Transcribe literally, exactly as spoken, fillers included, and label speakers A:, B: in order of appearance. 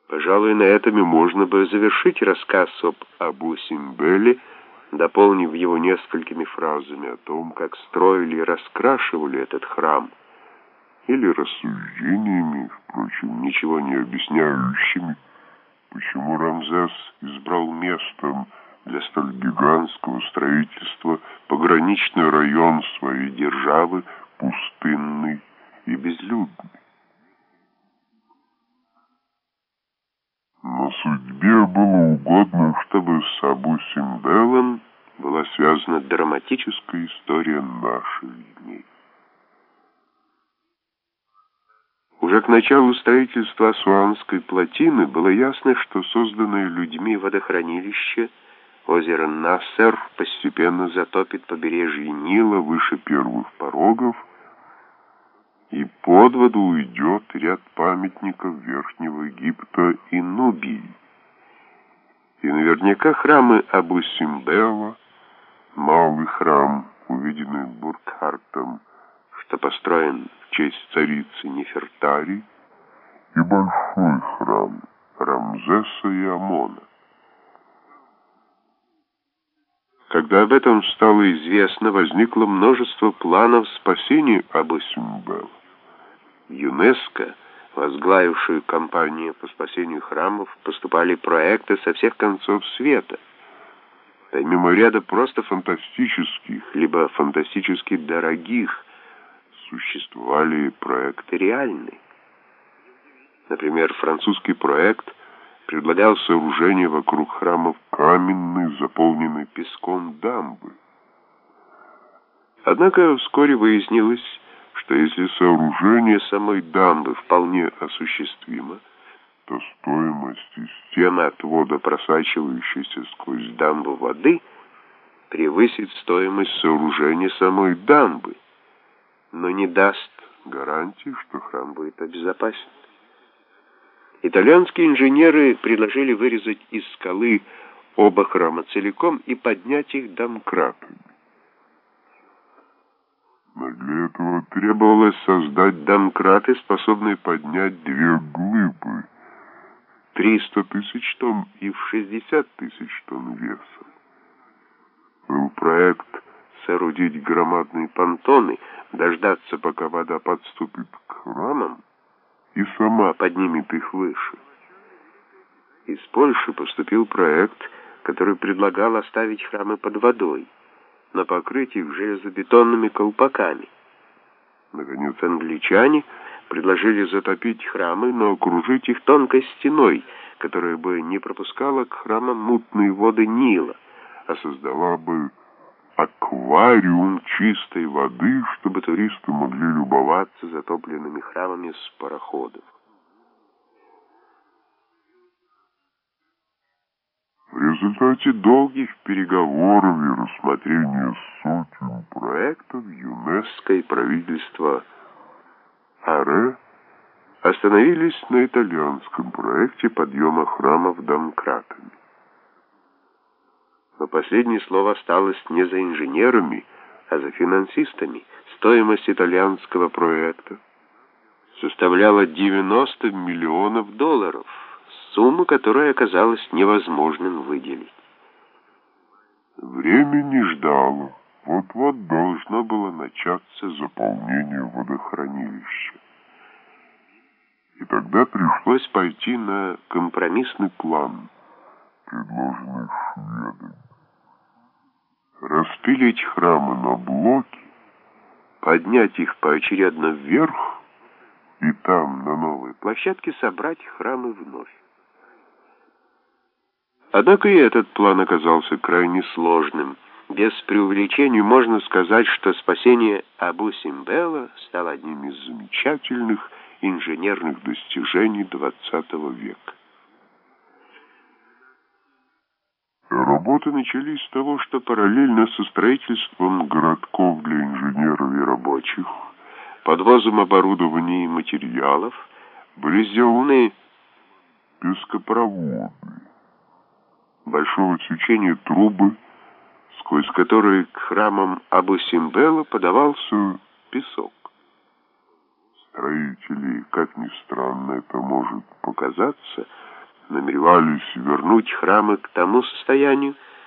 A: Пожалуй, на этом и можно бы завершить рассказ об Абу-Симбеле, дополнив его несколькими фразами о том, как строили и раскрашивали этот храм, или рассуждениями, впрочем, ничего не объясняющими, почему Рамзес избрал местом для столь гигантского строительства пограничный район своей державы, пустынный и безлюдный. Но судьбе было угодно, чтобы с Абу-Симбелом была связана драматическая история наших дней. Уже к началу строительства Асуанской плотины было ясно, что созданное людьми водохранилище озеро Насер постепенно затопит побережье Нила выше первых порогов, и под воду уйдет ряд памятников Верхнего Египта и Нубии. И наверняка храмы Абу-Симбела, малый храм, увиденный Буркхартом, что построен в честь царицы Нефертари, и большой храм Рамзеса и Амона. Когда об этом стало известно, возникло множество планов спасения Абу-Симбела. В ЮНЕСКО, возглавившую кампанию по спасению храмов, поступали проекты со всех концов света. Помимо ряда просто фантастических, либо фантастически дорогих, существовали проекты реальные. Например, французский проект предлагал сооружение вокруг храмов каменной, заполненной песком дамбы. Однако вскоре выяснилось, что если сооружение самой дамбы вполне осуществимо, то стоимость и стены отвода просачивающейся сквозь дамбу воды превысит стоимость сооружения самой дамбы, но не даст гарантии, что храм будет обезопасен. Итальянские инженеры предложили вырезать из скалы оба храма целиком и поднять их домкратами. Но для этого требовалось создать домкраты, способные поднять две глыбы, триста тысяч тонн и в шестьдесят тысяч тонн весом. Был проект соорудить громадные понтоны, дождаться, пока вода подступит к храмам, и сама поднимет их выше. Из Польши поступил проект, который предлагал оставить храмы под водой, но покрыть их железобетонными колпаками. Наконец, англичане предложили затопить храмы, но окружить их тонкой стеной, которая бы не пропускала к храмам мутные воды Нила, а создала бы аквариум чистой воды, чтобы туристы могли любоваться затопленными храмами с пароходов. В результате долгих переговоров и рассмотрения сотен проектов ЮНЕСКО и правительство АРЭ остановились на итальянском проекте подъема храмов домкратами. Но последнее слово осталось не за инженерами, а за финансистами. Стоимость итальянского проекта составляла девяносто миллионов долларов, сумму, которую оказалось невозможным выделить. Время не ждало. Вот-вот должно было начаться заполнение водохранилища. И тогда пришлось пойти на компромиссный план, предложенный шведами. Распилить храмы на блоки, поднять их поочередно вверх и там, на новой площадке, собрать храмы вновь. Однако и этот план оказался крайне сложным. Без преувеличений можно сказать, что спасение Абу-Симбела стало одним из замечательных инженерных достижений двадцатого века. Работы начались с того, что параллельно со строительством городков для инженеров и рабочих, подвозом оборудования и материалов, были сделаны пескопроводы большого сечения трубы, сквозь которые к храмам Абу-Симбела подавался песок. Строители, как ни странно это может показаться, намеревались вернуть храмы к тому состоянию,